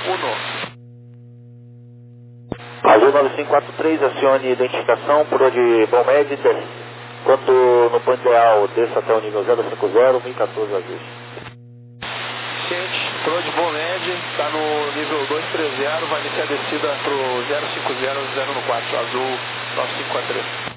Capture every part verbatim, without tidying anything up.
um. Azul nove cinco quatro três, acione identificação por onde Bom Médio, quando no ponto ideal desça até o nível zero cinco zero, mil e quatorze Azul. Ciente, por onde Bom Médio, está no nível dois três zero, vai iniciar a descida para o zero cinco zero zero quatro, Azul nove cinco quatro três.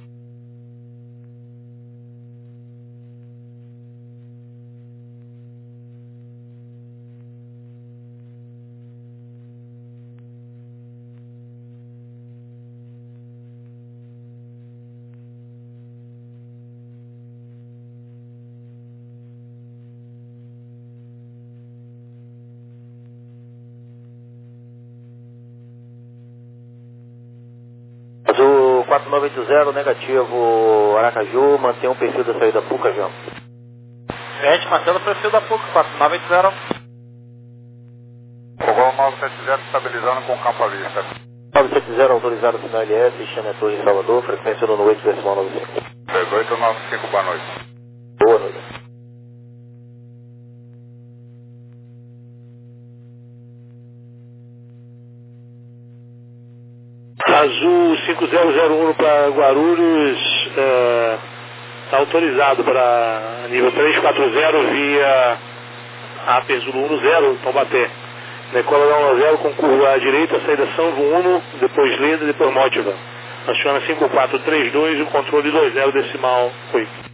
Azul quatro nove oito zero, negativo, Aracaju, mantém o perfil da saída Puca, João. Gente, mantendo o perfil da Puca, quatro nove oito zero. Fogão nove sete zero, estabilizando com campo à vista. nove sete zero, autorizado sinal L S, Xana Torre em Salvador, frequência no oito decimal nove cinco. dezoito nove cinco, boa noite. Boa noite. Azul cinco zero zero um para Guarulhos, está uh, autorizado para nível três quatro zero via A P Zulu um zero, Taubaté. Decola um zero com curva à direita, saída Sanvo um, depois Leda, depois Mótiva. Aciona cinco quatro três dois, o controle dois zero decimal oito.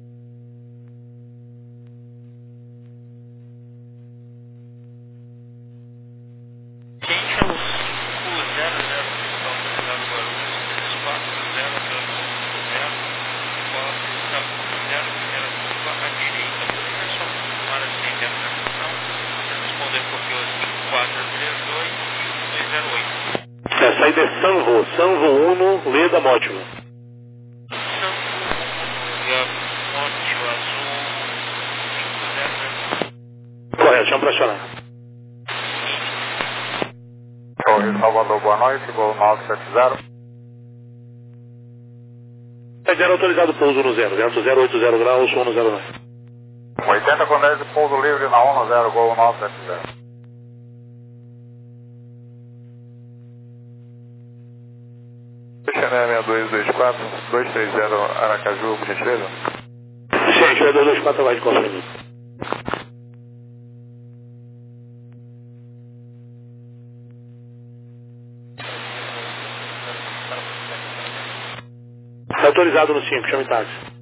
A saída é Sanvo, Sanvo um, Leda, Mótiva. Correto, chama para acionar. Torre Salvador, boa noite, Gol nove sete zero. zero autorizado pouso no zero, vento zero oito zero graus, um zero nove. oitenta com dez, pouso livre na um zero, Gol nove sete zero. Xané seis dois dois quatro, dois três zero, Aracaju, por gentileza? Sim, Xané dois dois quatro vai de confirmar. Autorizado no cinco, chame táxi.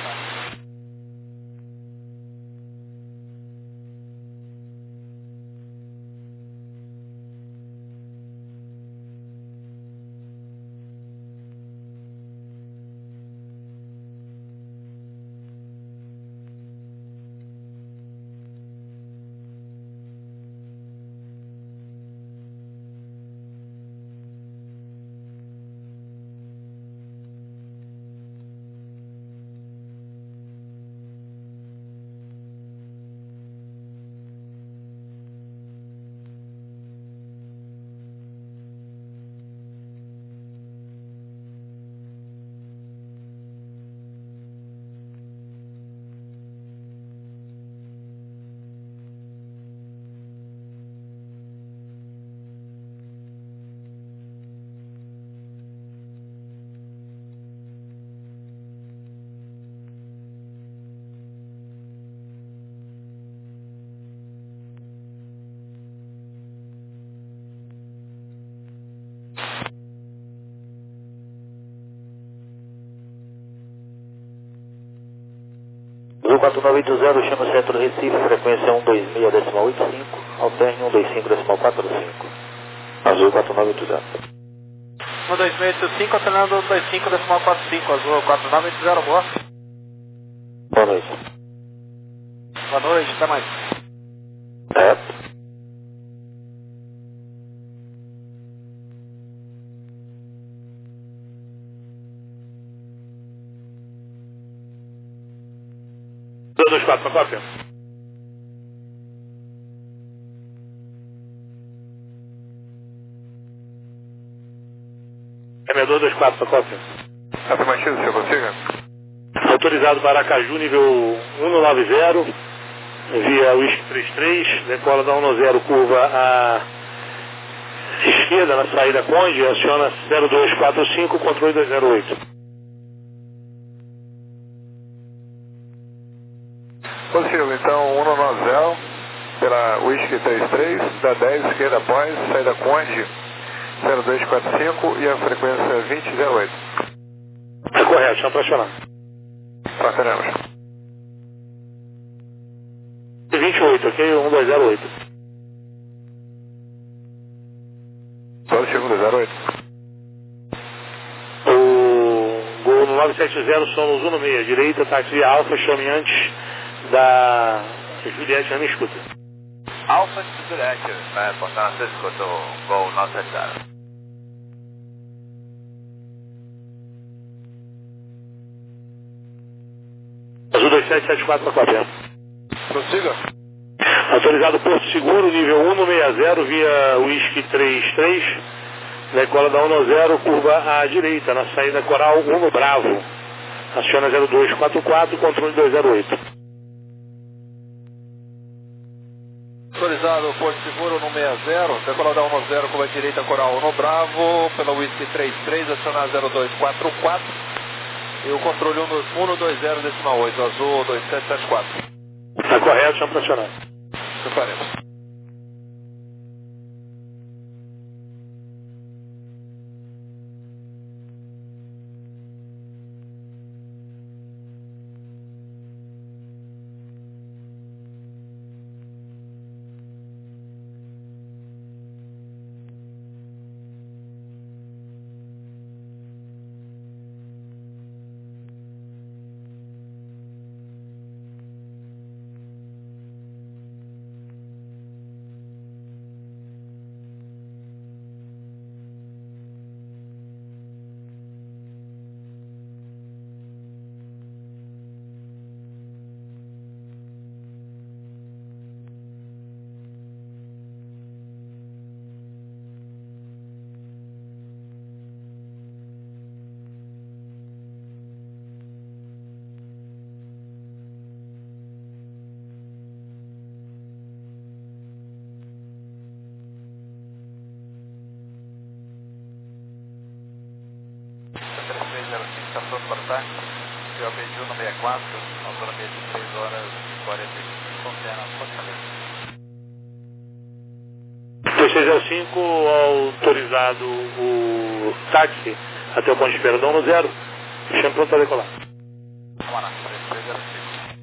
Azul quatro nove oito zero, chama o centro Recife, frequência um dois seis decimal oito cinco, alterne um dois cinco decimal quatro cinco. Azul quatro nove oito zero. um dois seis oito cinco, alternando um dois cinco decimal quatro cinco, Azul quatro nove oito zero, boa. Boa noite. Boa noite, até mais. É. dois dois quatro, para cópia. É dois dois quatro, para cópia. Afirmativo, senhor consiga? Autorizado para Aracaju, nível um nove zero, via Whisky trinta e três, decola da um zero, curva a esquerda, na saída Conde, aciona zero dois quatro cinco, controle dois zero oito. Positivo, então, um no Nozel, pela Whisky trinta e três, da dez, esquerda Point, saída Conde, zero dois quatro cinco e a frequência vinte zero oito. É correto, chama para acionar. Trataremos. vinte e oito, ok? um dois zero oito. Positivo, dois zero oito. O gol no nove sete zero, somos um no meio, direita, táxi Alfa, chame antes da Juliette, não me escuta. Alfa de Juliette, né, São Francisco do Gol nove sete zero. Azul dois sete sete quatro para cópia. Prossiga. Autorizado Porto Seguro, nível um no seis zero, via Whisky trinta e três, decola da um no zero, curva à direita, na saída Coral um no Bravo. Aciona zero dois quatro quatro, controle dois zero oito. Autorizado Porto Seguro no seis zero, decola da um no zero, curva à direita, Coral um no Bravo, pela Whisky trinta e três, acionar zero dois quatro quatro. E o controle um no dois zero decimal oito, azul dois sete sete quatro. Está correto, chama para acionar. Que faremos. Está pronto para ataque. C O B de um no sessenta e quatro, autonomia de três horas e quarenta e cinco, confia na Fortaleza. três seis zero cinco, autorizado o táxi até o ponto de espera da um no zero, chama pronto para decolar. Vamos lá, três seis zero cinco.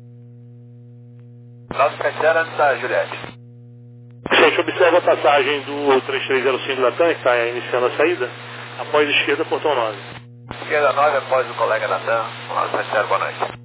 nove sete zero antes da Juliette. Gente, observa a passagem do três três zero cinco da TAM, que está iniciando a saída, após a esquerda, portão nove. Esquerda nove, após o colega Natan, nove sete zero, boa noite.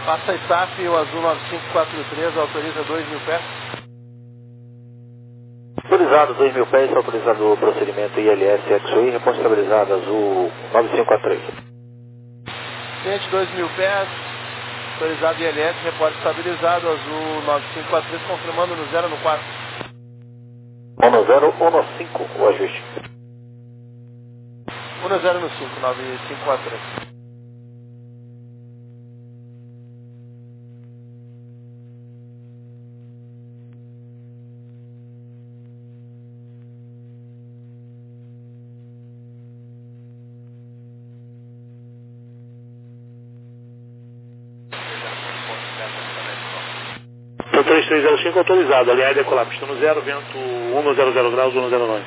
Passa a I T A F, o azul nove cinco quatro três, autoriza dois mil pés. Autorizado dois mil pés, autorizado o procedimento I L S X-Way, responsabilizado azul nove cinco quatro três. Cliente dois mil pés, autorizado I L S, reporte estabilizado, azul nove cinco quatro três, confirmando no zero no quatro. um no zero, um no cinco, o ajuste. um no zero no cinco, nove cinco quatro três. Então três três zero cinco autorizado, aliás, decolar pista no zero, vento um no zero zero graus, um no zero nove.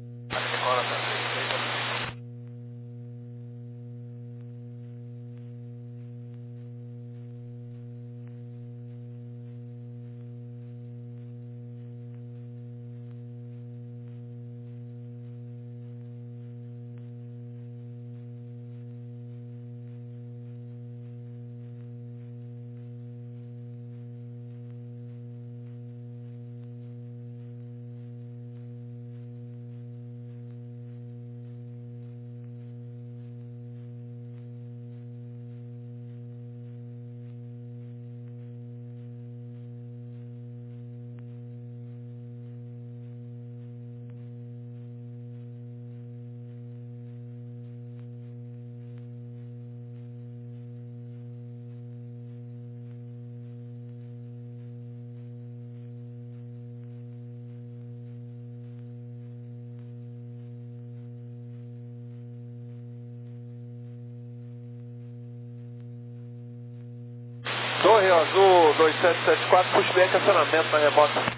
Torre azul dois sete sete quatro, pushback, acionamento na remota.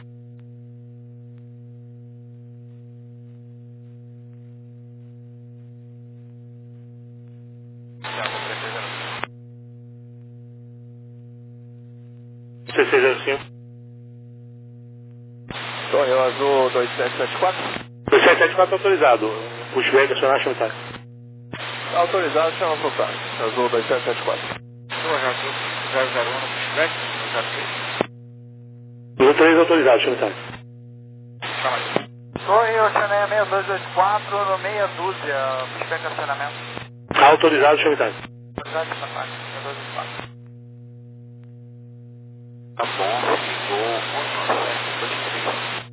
seis seis zero cinco. Torre azul dois sete sete quatro. dois sete sete quatro autorizado. Pushback, acionar, chama tá. Autorizado, chama pro táxi. Azul dois sete sete quatro. Torre azul zero zero um no pushback, zero três. zero três autorizado, chama tá. Chama aí. Torre Oceaneia seis dois dois quatro no meia dúzia, pushback acionamento. Autorizado, chama tá. Autorizado, chama tá. seis dois dois quatro. Tá bom, ligou, dois três.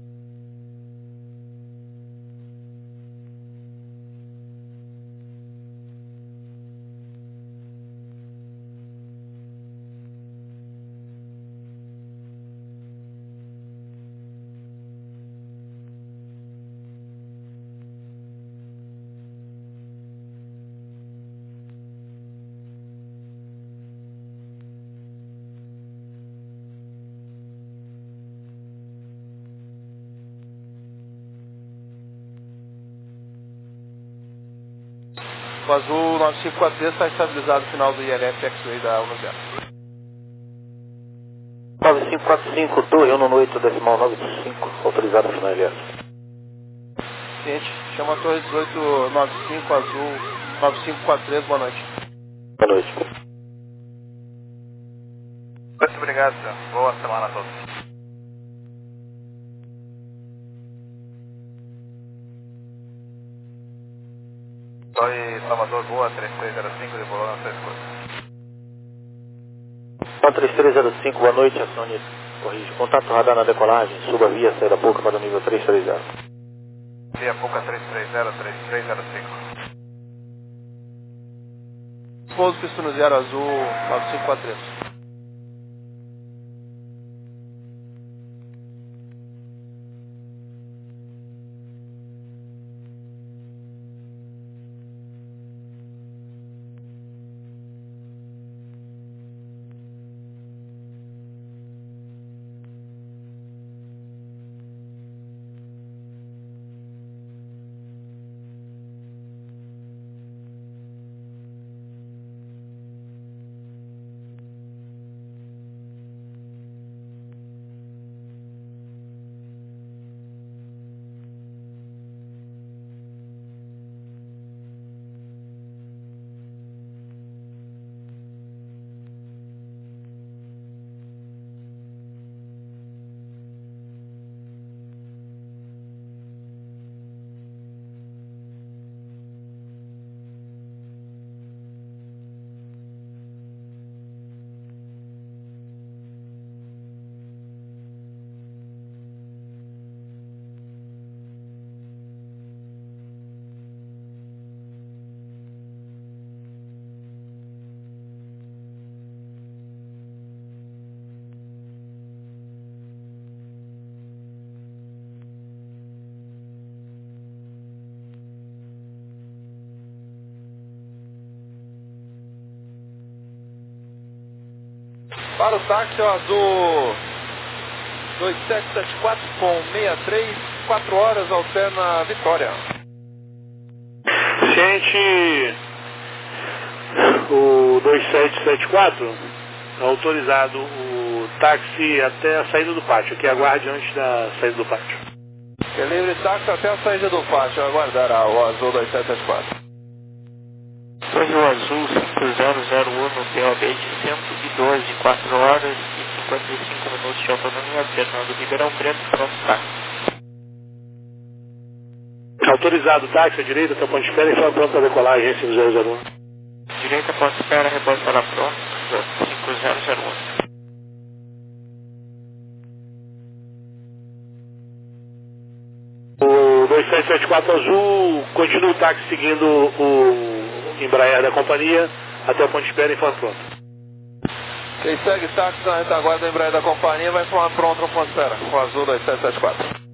O azul nove cinco quatro três está estabilizado no final do I L S X-Way da um no zero. nove cinco quatro cinco, torre um no oito, decimal nove cinco, autorizado final I L S. Cliente, chama a torre dezoito noventa e cinco, azul nove cinco quatro três, boa noite. Boa noite. Muito obrigado, senhor. Boa semana a todos. Torre Salvador, boa, três três zero cinco, devolou na sua escuta. três três zero cinco, boa noite, acione, corrige. Contato radar na decolagem, suba via, saída pouca para o nível três três zero. Via Puca três três zero, três três zero cinco. Pouso pista no zero, azul nove cinco quatro três. Para o táxi, o azul dois sete sete quatro com sessenta e três, quatro horas, alterna Vitória. Ciente, o dois sete sete quatro, autorizado o táxi até a saída do pátio, que aguarde antes da saída do pátio. Livre táxi até a saída do pátio, aguardará o azul dois sete sete quatro. Hoje o azul cinco zero zero um no P O B de cento e doze, quatro horas e cinquenta e cinco minutos de autonomia, Fernando Ribeirão Preto, pronto táxi. Autorizado táxi à direita, até ponto de espera e fala pronto para decolagem cinco zero zero um. Direita, ponto de espera, reposta lá pronto, cinco zero zero um. O dois sete sete quatro azul continua o táxi seguindo o Embraer da companhia até o ponto de espera e fala pronto. Quem segue táxi na retaguarda da Embraer da companhia vai falar pronto no ponto de espera, o azul dois sete sete quatro.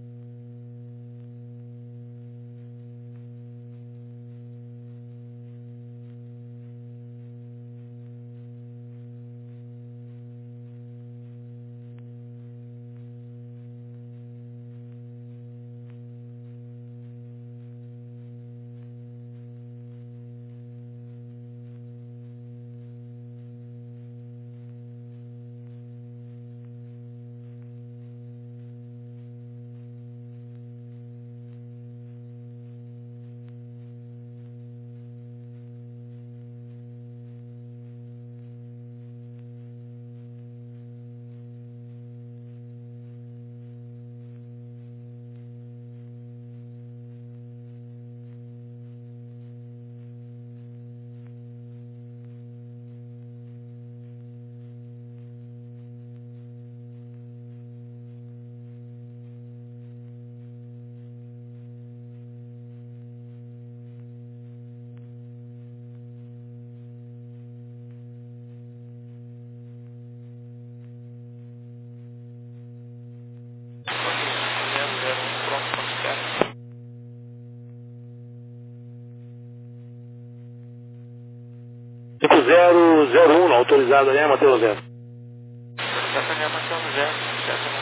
cinco zero zero um, autorizado ali, Mateus Zero. Autorizado ali, Mateus Zero, certo?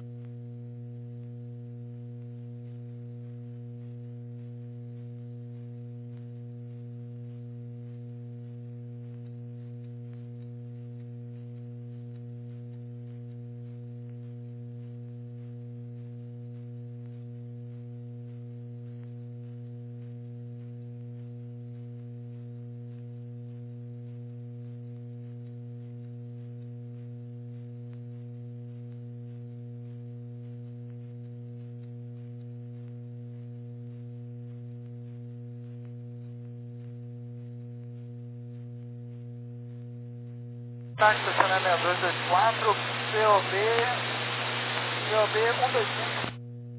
Táxi estacionário seis dois dois quatro, P O B, P O B um dois cinco.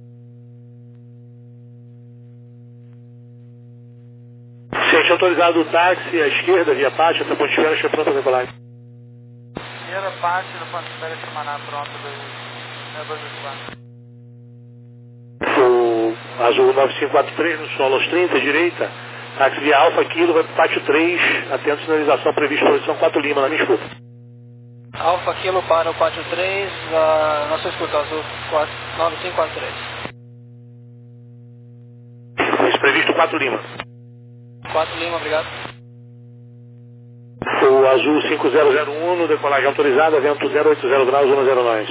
Ciente, autorizado o táxi à esquerda, via pátio, até ponto de espera, deixa pronto a decolagem. Primeira parte do ponto de espera Chamaná, pronto, seis dois dois quatro. O azul nove cinco quatro três no solo aos trinta, direita, táxi via Alfa Kilo, vai para o pátio três, atento à sinalização prevista posição quatro Lima, na minha escuta. Alfa Kilo para o pátio três, a nossa escuta azul nove cinco quatro três. Isso previsto quatro Lima. quatro Lima, obrigado. O azul cinco zero zero um, no decolagem autorizada, vento zero oito zero graus, um zero nós.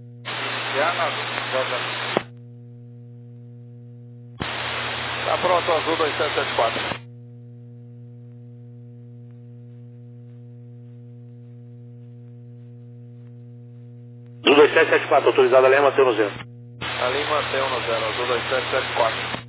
Tá pronto, azul dois sete sete quatro. Azul dois sete sete quatro, autorizado ali, mantém no zero. Ali mantém no zero, azul dois sete sete quatro.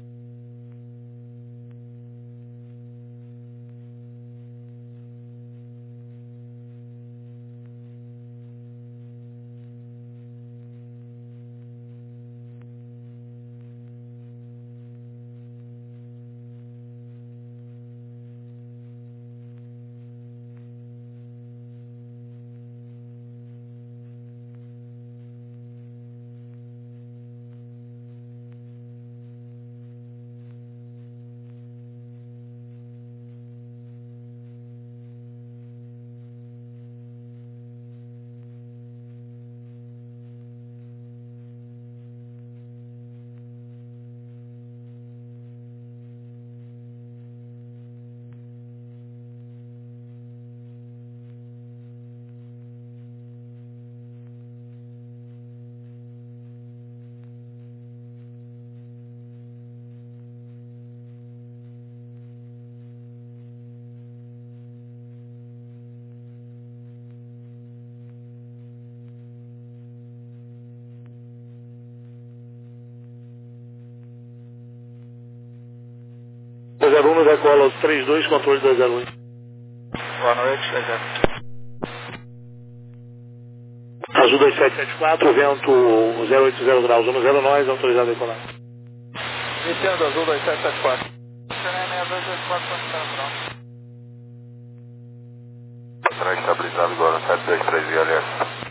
decola três dois, controle dois zero oito. Boa noite, dois zero. Azul dois sete sete quatro, vento zero oito zero graus, um zero nós, autorizado a decolar. Iniciando Azul dois sete sete quatro. seis dois dois quatro, pronto. Atrás estabilizado agora, sete dois três I L S.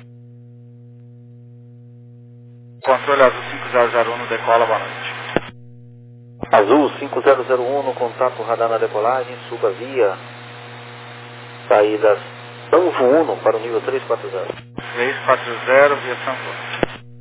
Controle Azul cinco zero zero um no decola, boa noite. Azul cinco zero zero um no contato radar na decolagem, suba via saída Sanfo um para o nível três quatro zero. três quatro zero, via Sanfo.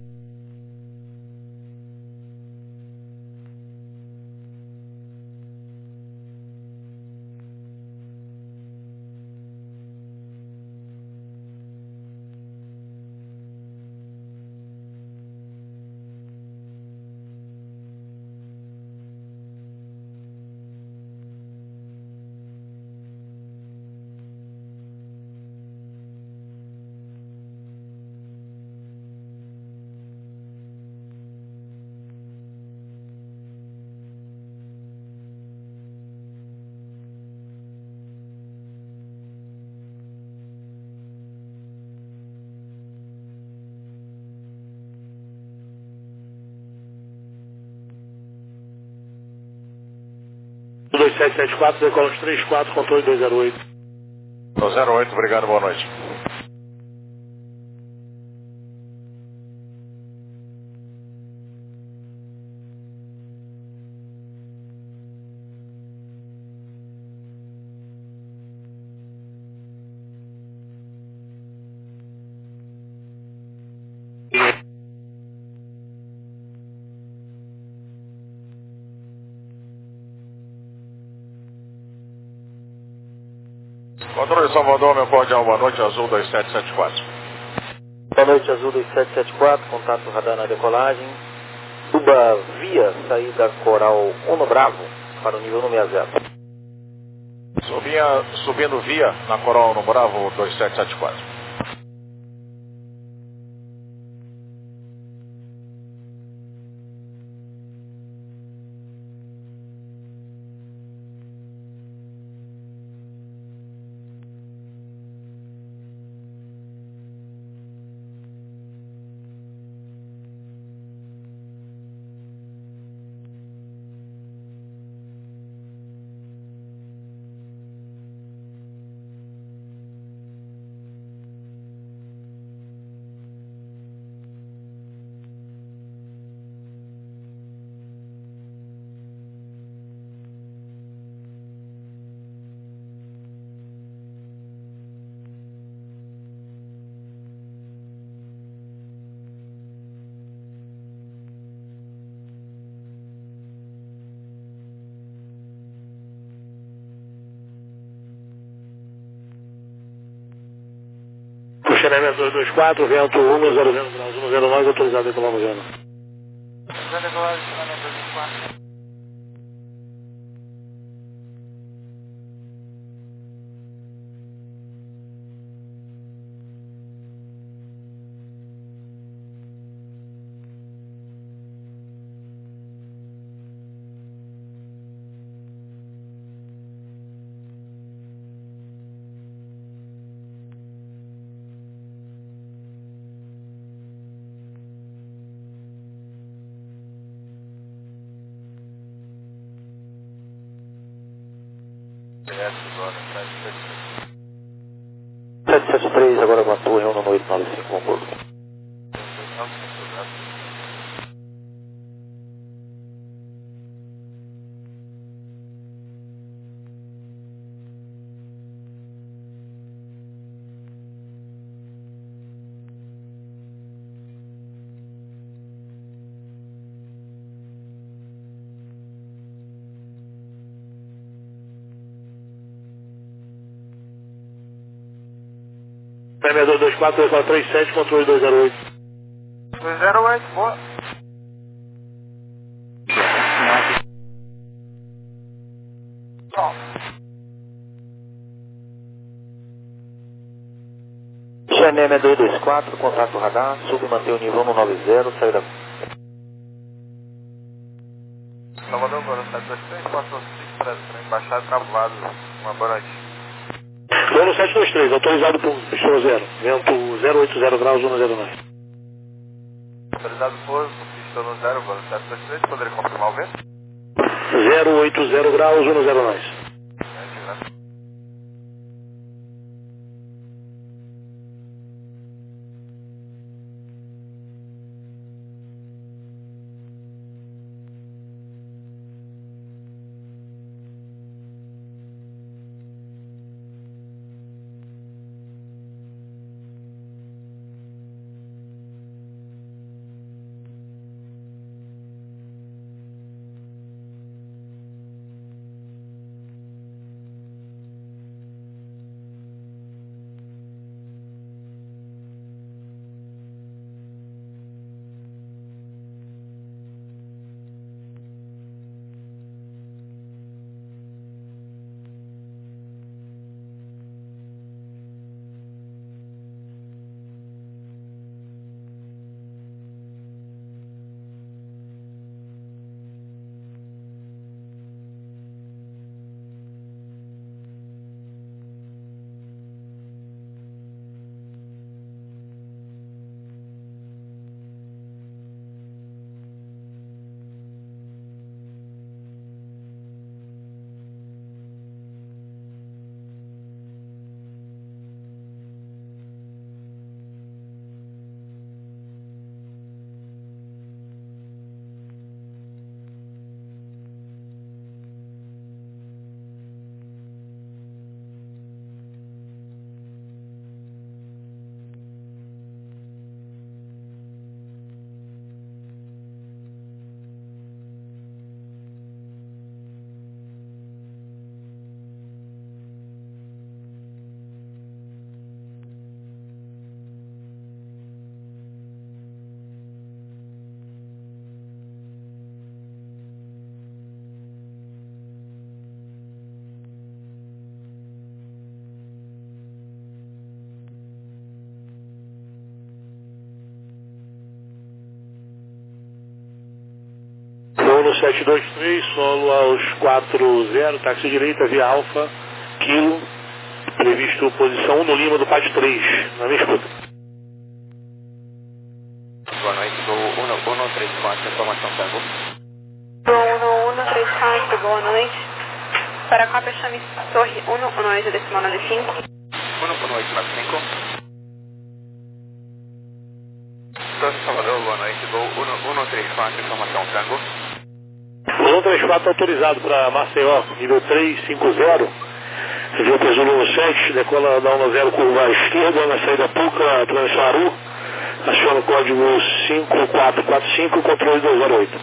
dois sete sete quatro, decola três quatro, controle dois zero oito. zero oito, obrigado, boa noite. Controle Salvador, meu cordial, boa noite, Azul dois sete sete quatro. Boa noite, Azul dois sete sete quatro, contato radar na decolagem. Suba via saída Coral um Bravo para o nível um seis zero. Subia, subindo via na Coral no Bravo dois sete sete quatro. Xeremia dois dois quatro, vento um zero zero graus, um zero nós, autorizado a decolar no zero. Já decolar, Xeremia dois dois quatro. sete sete três, agora com a torre um no oito nove cinco, Hamburgo. Xeremia dois dois quatro, decola três sete, controle dois zero oito. dois zero oito, boa. Xeremia dois dois quatro, contato radar, sub e mantém o nível um nove zero, saída. Salvador, agora sete dois três, quatro cinco para embaixada dois, autorizado por pistão zero. Vento zero oito zero graus, um zero nove. Autorizado por pistão zero, velocidade dois três, poderia confirmar o vento? zero oito zero graus, um zero nove. Uno sete dois três, solo aos quatro zero, táxi direita, via Alfa, Kilo, previsto posição um no Lima do P A D três, na minha escuta. Boa noite, Gol um três quatro, informação Tango. Gol um três quatro, boa noite. Para Copa chame Torre um, boa noite, decimal nove cinco. um, boa noite, nove cinco. Torre Salvador, boa noite, Gol um três quatro, informação Tango. um três quatro autorizado para Maceió, nível três cinco zero. Via Peso sete, decola da um zero curva à esquerda, na saída Puca, Transaru. Aciona o código cinco quatro quatro cinco, controle dois zero oito.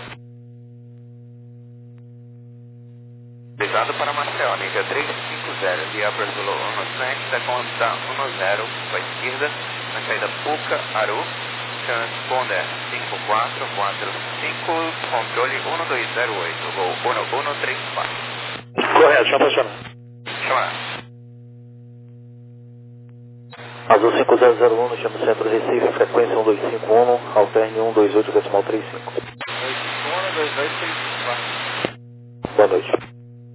Autorizado para Maceió, nível três cinco zero, via Peso sete, decola da um zero curva à esquerda, na saída Puca, Aru. Transponder cinco quatro quatro cinco, controle um dois zero oito, voo um três quatro. Correto, já funcionou. Chamar. Azul cinco zero zero um, chama o centro Recife, frequência um dois cinco um, alterne um dois oito decimal trinta e cinco. dois cinco um, dois dois três quatro. Boa noite.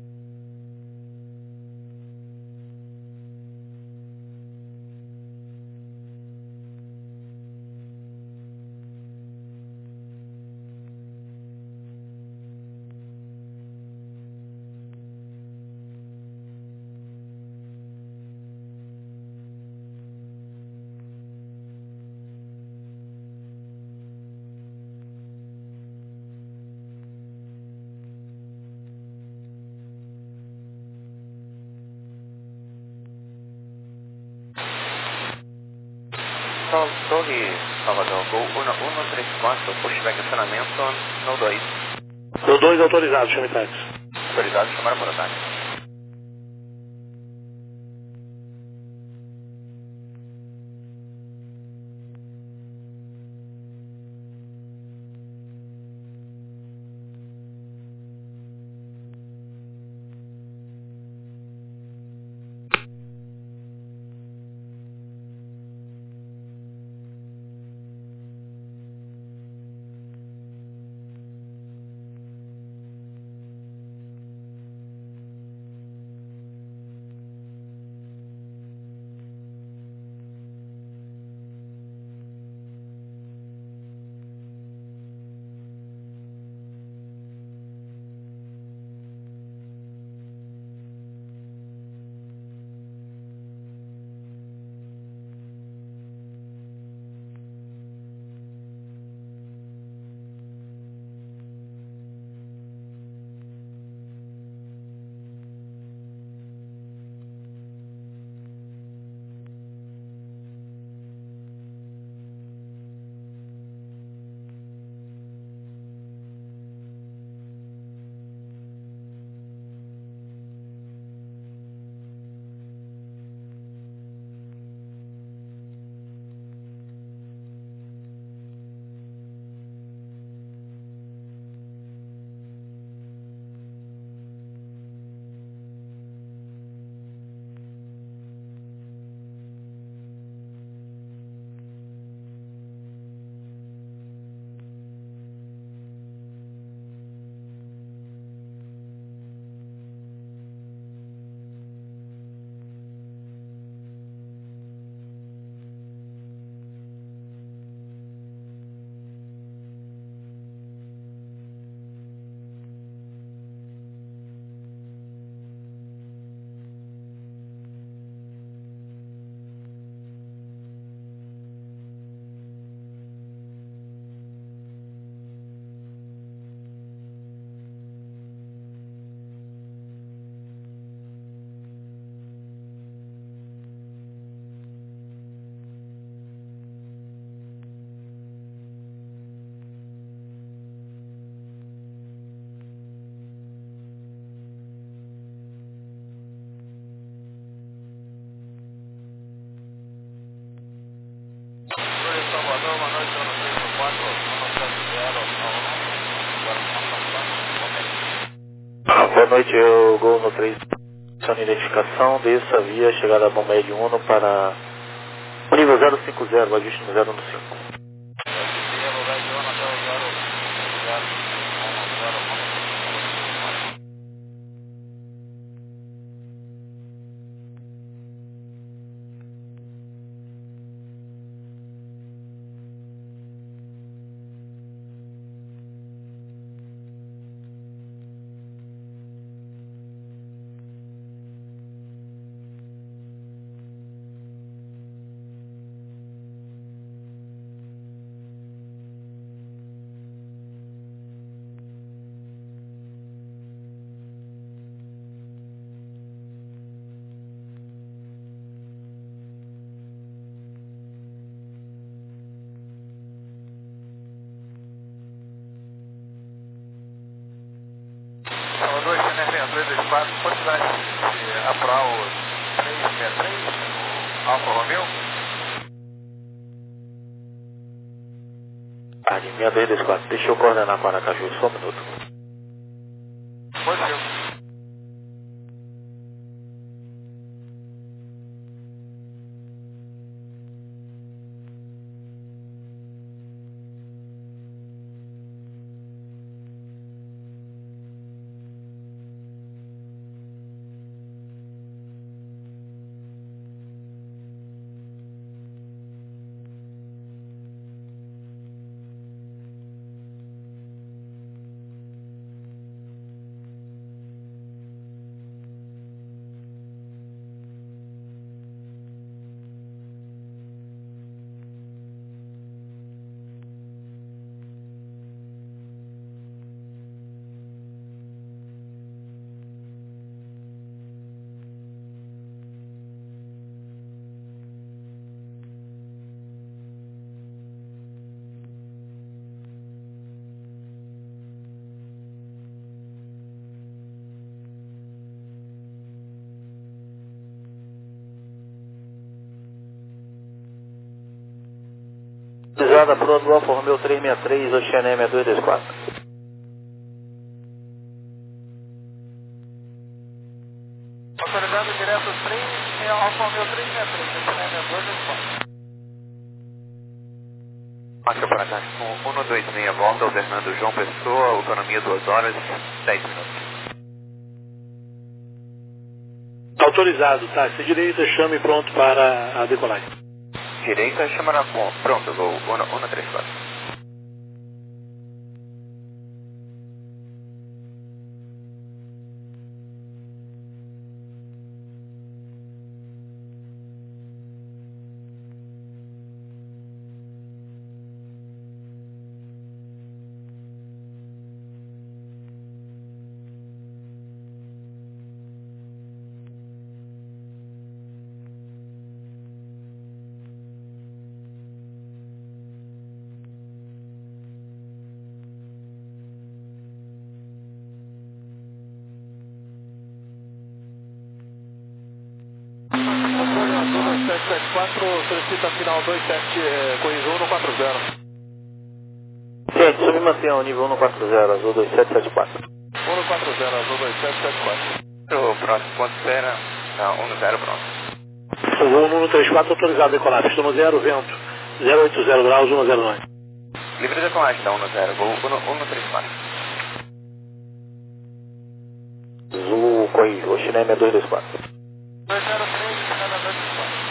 Torre Salvador, Gol um três quatro, pushback acionamento no dois. No dois autorizado, chame táxi. Autorizado, chamar para o táxi. noite, eu Gol no três. Sua identificação, desça via chegada a bomba de Uno para o nível zero cinco zero, ajuste no zero no cinco. quatro, quantidade de Apral três seis três, Alfa Romeo. Ah, de seis dois quatro, deixa eu coordenar para Aracaju, só um minuto. Pode ser. Utilizada pro do Alfa Romeo três seis três, Oceané seis dois dois quatro. Autorizado direto três, Alfa Romeo três seis três, Oceané seis dois dois quatro. Marca para cá com um dois seis, volta ao Fernando João Pessoa, autonomia duas horas e dez minutos. Autorizado, táxi direita, chame pronto para a decolagem. Direita, chamará pronto, vou um três quatro. sete sete quatro, solicita final dois sete, eh, corrija um no quatro zero. Gente, sob mantenha o nível um no quatro zero, azul dois sete sete quatro. um no quatro zero, azul dois sete sete quatro. O próximo ponto espera, um zero pronto. um no três quatro autorizado a decolar, pista no zero, vento, zero oito zero graus, um zero nove. Livre de decolagem, tá um zero, vou um três quatro. Azul, corrija, Oceané seis dois dois quatro. dois zero três, Oceané dois dois quatro.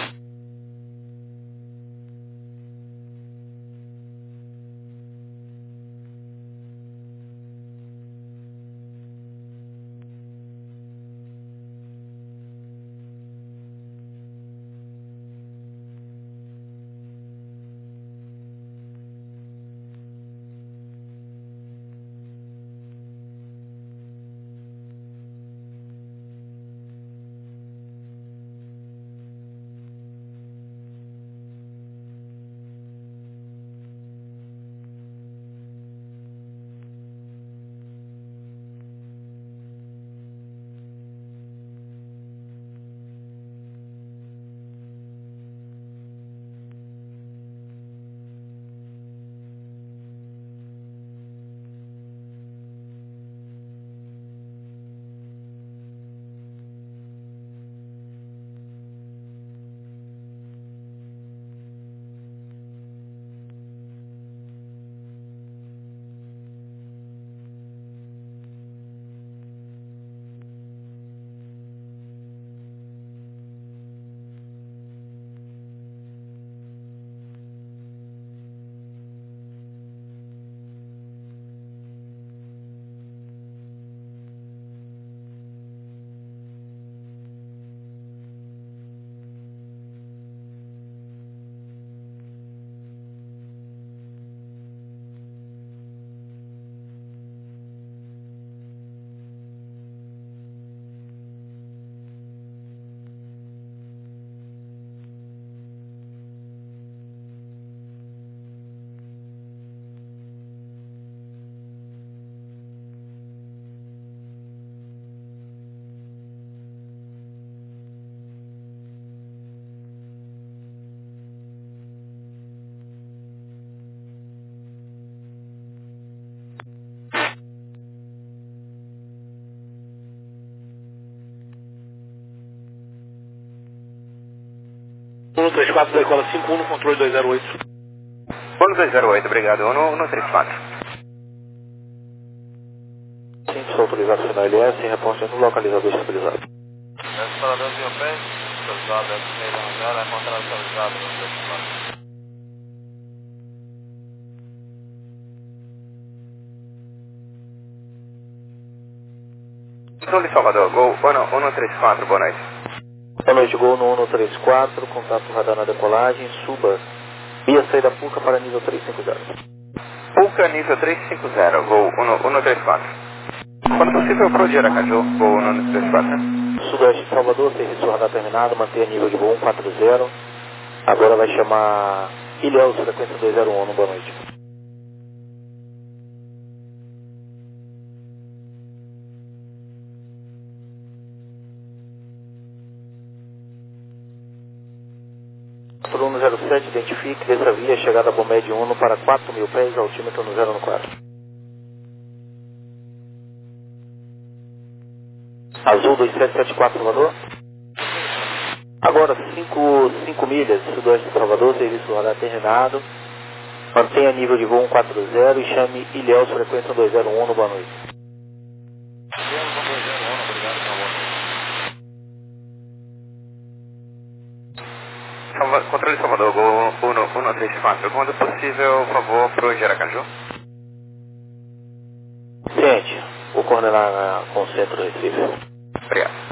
um três quatro, decola cinco um, controle dois zero oito. um dois zero oito, obrigado. um três quatro. Sim, sou autorizado final L S, reporte no localizador estabilizado. Desce para dois mil pés, autorizado, desce meio um zero, é contra autorizado, um três quatro. Sul de Salvador, Gol um três quatro, boa noite. Boa noite, Gol no um três quatro, contato radar na decolagem, suba via saída Puca para nível trezentos e cinquenta. Puca nível trezentos e cinquenta, Gol um três quatro. Quando possível, para o de Aracaju, Gol um três quatro. Sudoeste de Salvador, serviço radar terminado, mantenha nível de voo um quatro zero. Agora vai chamar Ilhéus, frequência dois zero um, boa noite. Por um zero sete, identifique dessa via, chegada a Bomed um para quatro mil pés, altímetro no zero quatro. Azul dois sete sete quatro, Salvador. Agora cinco milhas, sudoeste de Salvador, serviço radar terminado. Mantenha nível de voo um quatro zero e chame Ilhéus, frequência dois zero um, boa noite. Salva, controle Salvador, Gol um três quatro. Quando possível, por favor, para o de Aracaju. Ciente, vou coordenar na, com o centro Recife. Obrigado.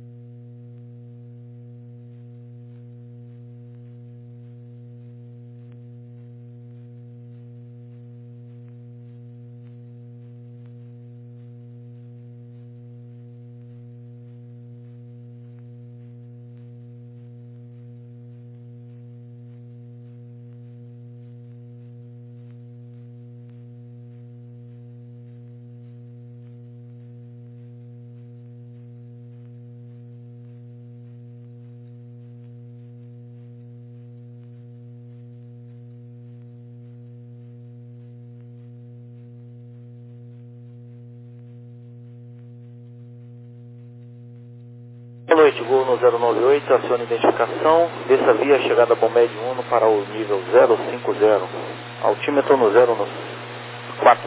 Boa noite, Gol no zero nove oito, acione identificação, dessa via chegada a Bomed um para o nível zero cinco zero, altímetro no zero quatro.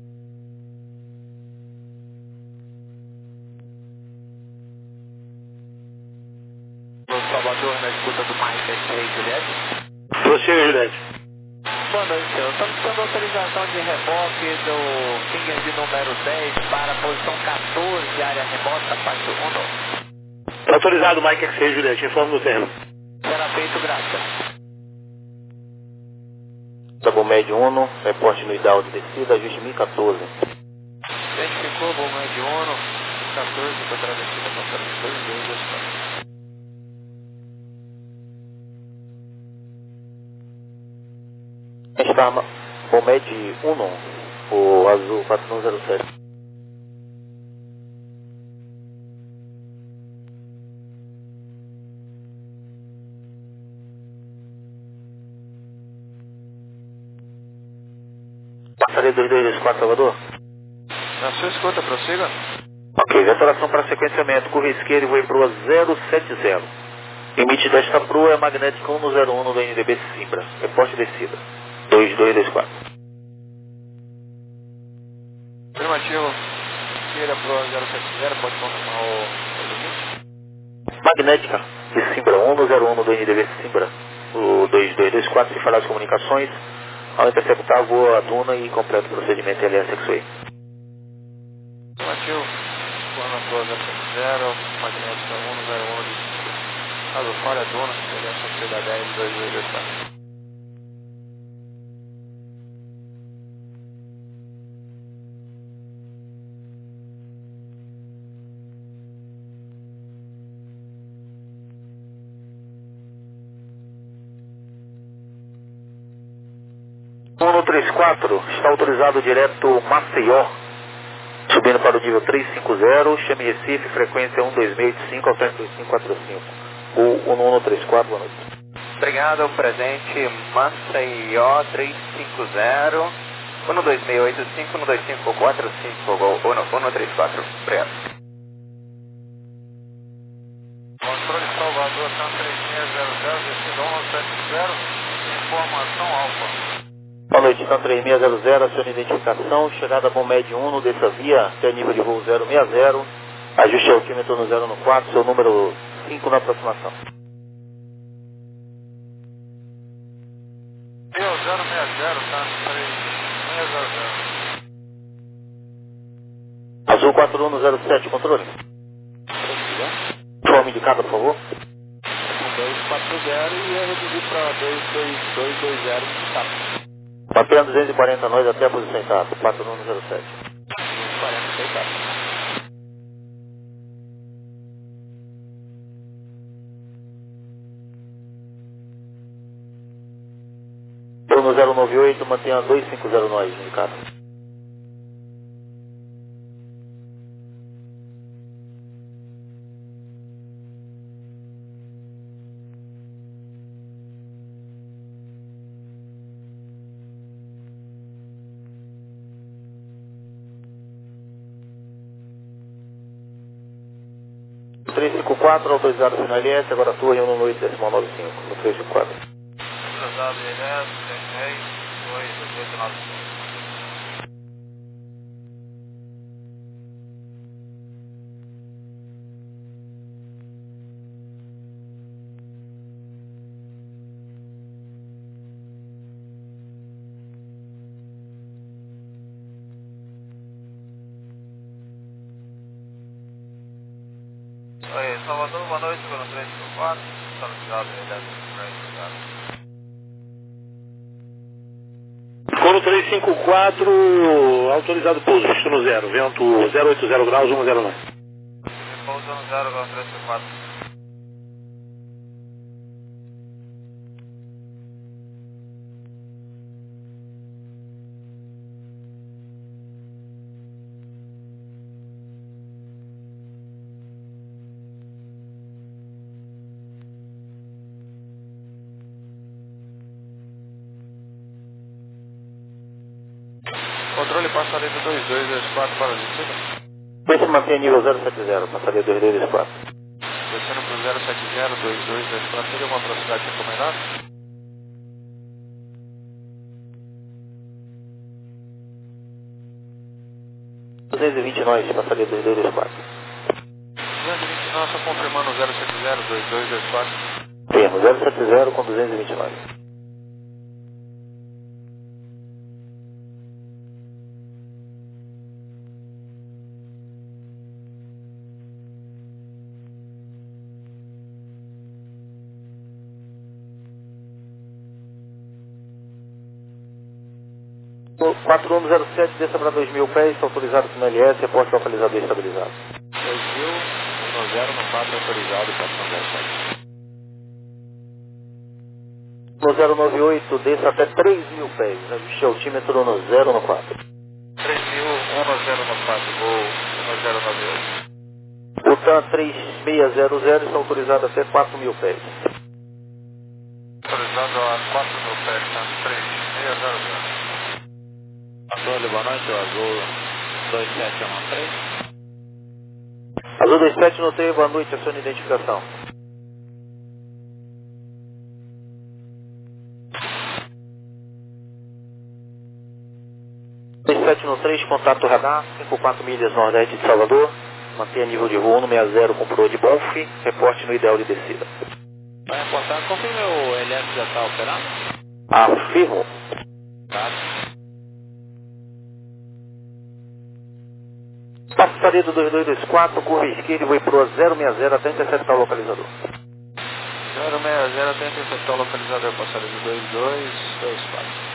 Salvador, na escuta do Mike X três, Juliette. Prossiga, Juliette. Boa noite, senhor. Estamos dando autorização de reboque do Finger de número dez para a posição quatorze, área remota, parte um. Autorizado, Mike X seis, Juliette, informe do termo. Será feito, graças. Da Bomed um, reporte no ideal de descida, ajuste mil e quatorze. Identificou, Bomed um, quatorze, contra a descida, contra dois dois dois quatro. Está Bomed um, o azul quatro um zero sete. Passaria dois dois dois quatro, Salvador? Na sua escuta, prossiga. Ok, vetoração para sequenciamento, curva esquerda e voe proa zero sete zero. Limite desta proa é magnética um no zero um do N D B Simbra. Reporte descida. dois dois dois quatro. Afirmativo. Esquerda pro zero sete zero, pode confirmar o, o limite? Magnética de Simbra um no zero um do N D B Simbra. O dois dois dois quatro, se falar as comunicações. Ao interceptar, voa a duna e completa o procedimento L S X-Way. Afirmativo. Plano pro zero sete zero, magnética um no zero um de Simbra. Caso falha a duna, seria a saída dez dois dois dois quatro. um três quatro, está autorizado direto Maceió, subindo para o nível trezentos e cinquenta, chame Recife, frequência um dois seis oito cinco, alcance dois cinco quatro cinco. O um três quatro, boa noite. Obrigado, presente Maceió trezentos e cinquenta, um dois seis oito cinco, um dois cinco quatro cinco, Gol um três quatro, obrigado. Controle Salvador, T A M três seis zero zero, descida sete zero, informação alfa. Boa noite, São três seis zero zero, acione identificação, chegada Bom Médio um, desça via até nível de voo zero seis zero, ajuste altímetro no zero no quatro, seu número cinco na aproximação. zero zero seis zero, tá? três seis zero zero. Azul quatro um zero sete, controle. Forma indicada, por favor. dois quatro zero e ia reduzir para dois dois dois dois zero indicado. Mantendo duzentos e quarenta nós até a posição exata, quatro um zero sete. duzentos e quarenta aceitado. Bruno zero nove oito, mantenha dois cinco zero nós indicado. três cinco quatro, autorizado final L S, agora torre um oito decimal nove cinco, no três cinco quatro. Autorizado L S, três dois oito nove cinco. Oi, Salvador, boa noite, pelo três cinco quatro, autorizado L S, três Coro três cinco quatro, autorizado pouso, visto no zero, vento zero oito zero graus, um zero nove. Pouso no zero, agora três cinco quatro. Controle passaredo dois dois dois quatro para descida. Esse mantém nível zero sete zero, passaria dois dois dois quatro. Descendo para o zero sete zero dois dois dois quatro, teria uma velocidade recomendada? duzentos e vinte nós, passaria dois dois dois quatro. duzentos e vinte, não, só confirmando zero sete zero dois dois dois quatro. Termo zero sete zero com duzentos e vinte nós. quatro um zero sete, desça para dois mil pés, autorizado com L S, reporte localizador estabilizado. dois mil, um zero no quatro, autorizado, estação zero sete. No zero nove oito, desça até três mil pés, ajuste altímetro no zero no quatro. três mil, um zero no quatro, voo um zero nove oito. O TAM três seis zero zero está autorizado até quatro mil pés. Autorizado a quatro mil pés, tá? três seis zero zero. Controle, boa noite, o Azul dois sete um três. Azul dois sete no trevo, boa noite, acione identificação. dois sete no três, contato radar, cinco quatro milhas nordeste de Salvador, mantenha nível de voo um seis zero com proa de Bonf, reporte no ideal de descida. Vai reportar, confirme o L S já está operando? Afirmo. Tá. Passaria do dois dois dois quatro, curva esquerda e voo proa zero seis zero até interceptar o localizador. zero seis zero até interceptar o localizador, passaria do dois dois dois quatro.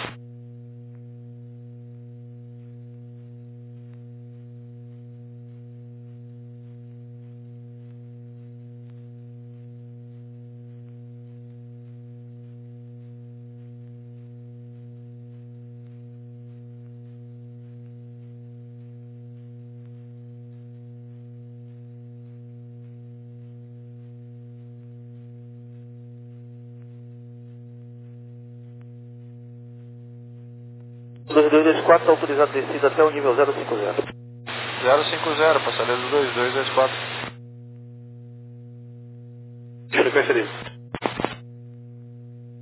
dois dois dois quatro, autorizado descida até o nível zero cinco zero. zero cinco zero, passaria do dois dois dois quatro. Frequência dele.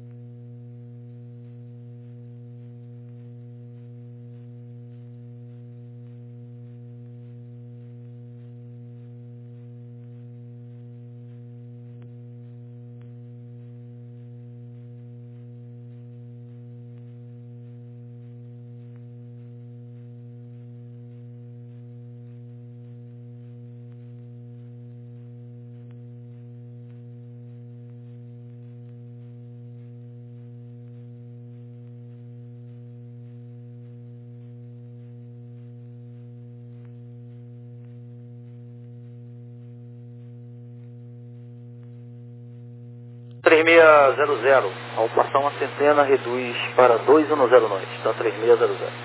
três seis zero zero, ao passar uma centena reduz para dois um zero noite, então três seis zero zero.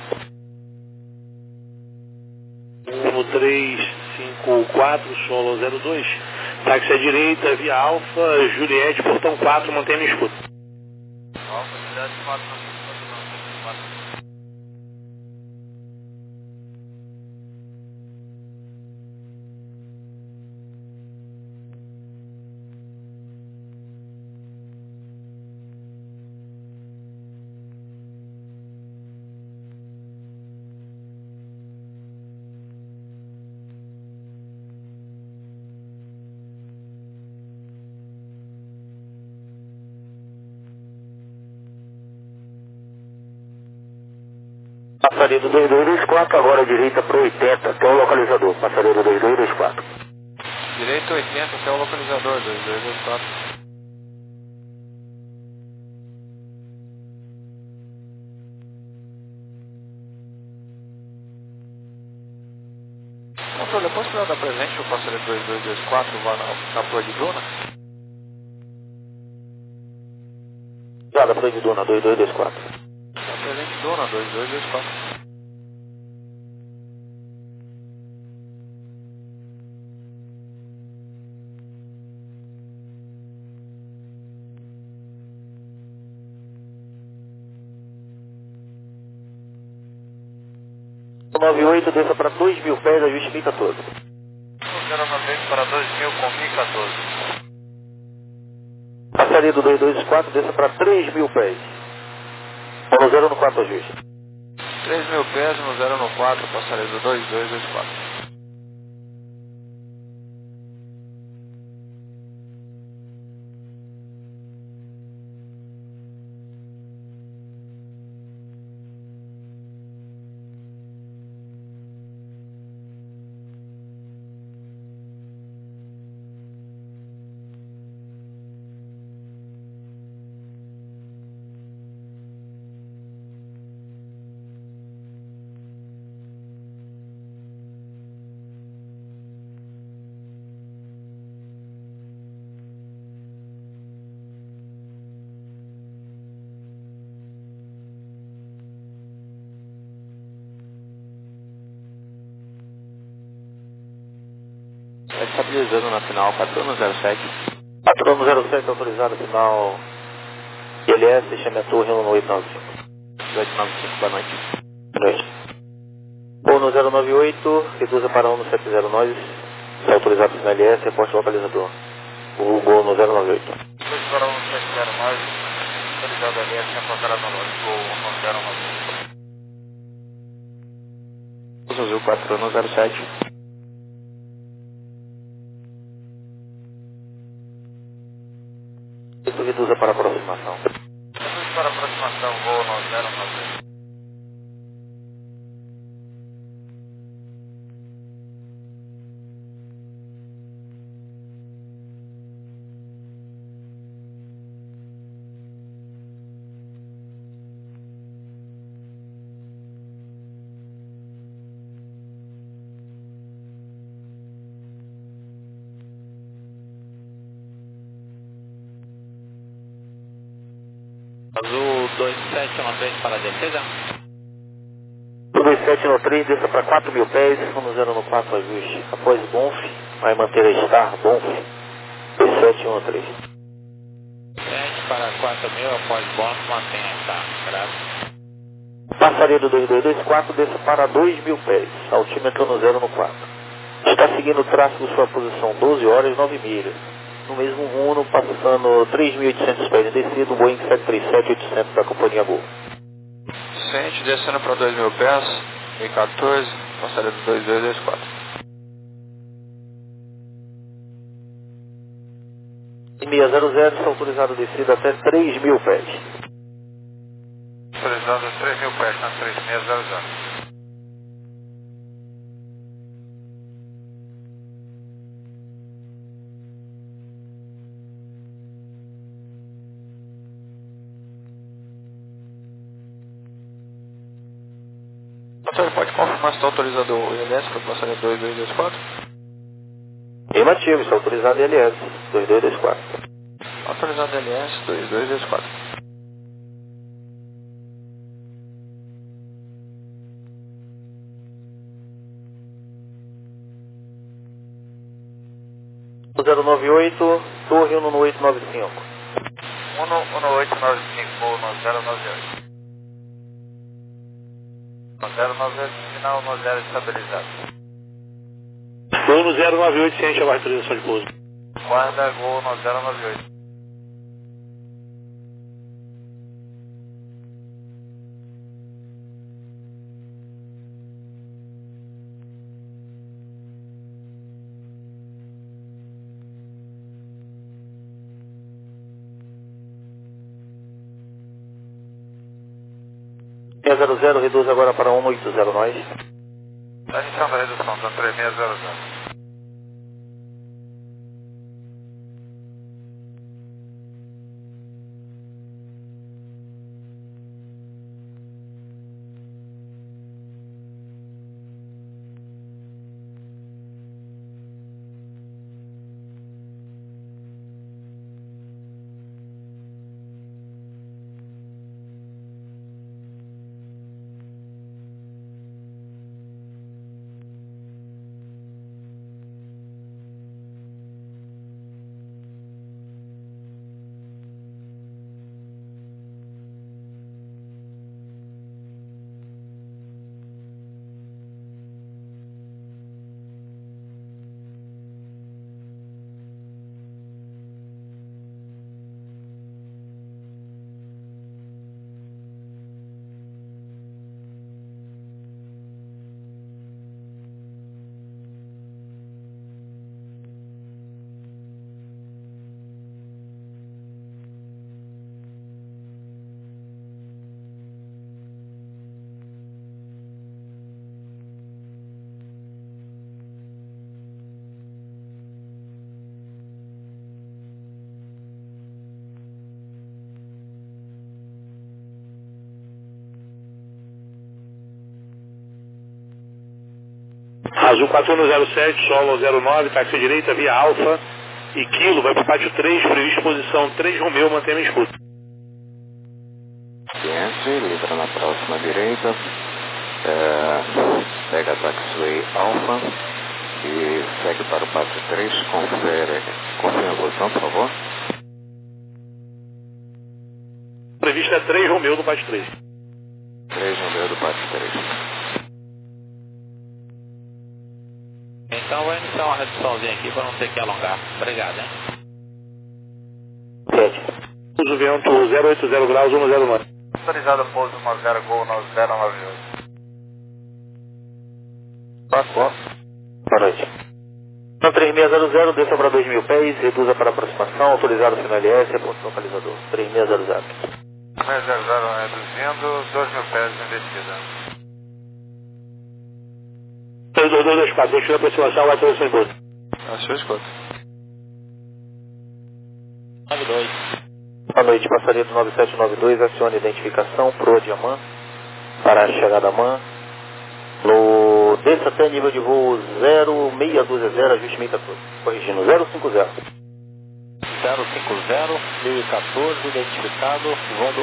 um três cinco quatro, solo zero dois, táxi à direita, via Alfa, Juliette, portão quatro, mantenha no escudo. Alfa, Juliette, quatro, quatro. Passaredo dois dois dois quatro, agora direita para oitenta, até o localizador. Passaredo dois dois dois quatro. Direita oitenta até o localizador, dois dois dois quatro. Controle, depois que dar presente o passaredo dois dois dois quatro vá na, na Flor de Duna? Já da Flor de Duna, dois dois dois quatro. Na presente Duna, dois dois dois quatro. nove oito, desça para dois mil pés, ajuste M I quatorze. zero nove oito para dois mil com M I quatorze. Passaredo dois dois quatro, desça para três mil pés. No zero no quatro, ajuste. três mil pés no zero no quatro, passaredo dois dois dois quatro. Estabilizando na final, quatro um zero sete. quatro um zero sete, autorizado, final I L S, chame a torre um oito nove cinco. oito nove cinco, boa noite. Boa noite. Voo no zero nove oito, reduza para um sete zero nove, está autorizado final I L S, reporte localizador. O gol no zero nove oito. dois para um sete zero nove, autorizado L S, reportar a valor, gol no zero nove oito. Azul quatro um zero sete. Reduza para aproximação. Reduza para aproximação, voo no zero nove oito. Azul dois sete um três para a descida. dois sete um três, desça para quatro mil pés, no zero no quatro, ajuste. Após Bonf, vai manter a Star, Bonf, dois sete um três. sete para quatro mil, após Bonf, mantém a Star, graças. Passaredo dois dois dois quatro, desça para dois mil pés, altímetro no zero no quatro. Está seguindo o tráfego sua posição, doze horas, nove milhas. No mesmo rumo, passando três mil e oitocentos pés de descida, o Boeing sete três sete oitocentos da companhia Gol. Sente, descendo para dois mil pés, M I quatorze, passaredo dois dois dois quatro. seis zero zero, está autorizado a descida até três mil pés. Autorizado três mil pés, na três seis zero zero. Você pode confirmar se está autorizado o I L S para passar dois dois dois quatro? Afirmativo, está autorizado I L S, dois dois dois quatro. Autorizado L S dois dois dois quatro. zero nove oito, Torre um oito nove cinco. um oito nove cinco, um zero nove oito. um zero nove oito, final um zero estabilizado. um zero nove oito, ciente a autorização de pouso. Guarda, Gol um zero nove oito. seis zero zero, reduz agora para um oito zero nós. A iniciação da redução, está três seis zero zero. Azul quatro um zero sete, solo zero nove, taxa direita, via Alfa e Kilo, vai para o pátio três, previsto posição três Romeu, mantenha a escuta. Ciência, livra na próxima direita, é, pega a taxiway Alfa e segue para o pátio três, confere, confirma a posição, por favor. Previsto é três Romeu do pátio três. três Romeu do pátio três. Então vai iniciar uma reduçãozinha aqui para não ter que alongar. Obrigado, hein? Uso vento zero oito zero graus, um zero nove. Autorizado pouso um zero, Gol um zero nove oito. Boa noite. Então três seis zero zero, desça para dois mil pés, reduza para aproximação, autorizado final L S, ponto localizador. três seis zero zero. três zero zero reduzindo, dois mil pés investida. três dois dois dois quatro, deixa eu aproximação, vai ter o seu pouso. A sua escuta. nove dois. Boa noite, passaria do nove sete nove dois, acione identificação, proa Diamant, para a chegada Man. No, desça até nível de voo zero seis dois zero, ajuste mil e quatorze. Corrigindo, zero cinco zero. zero cinco zero, mil e quatorze, identificado, voando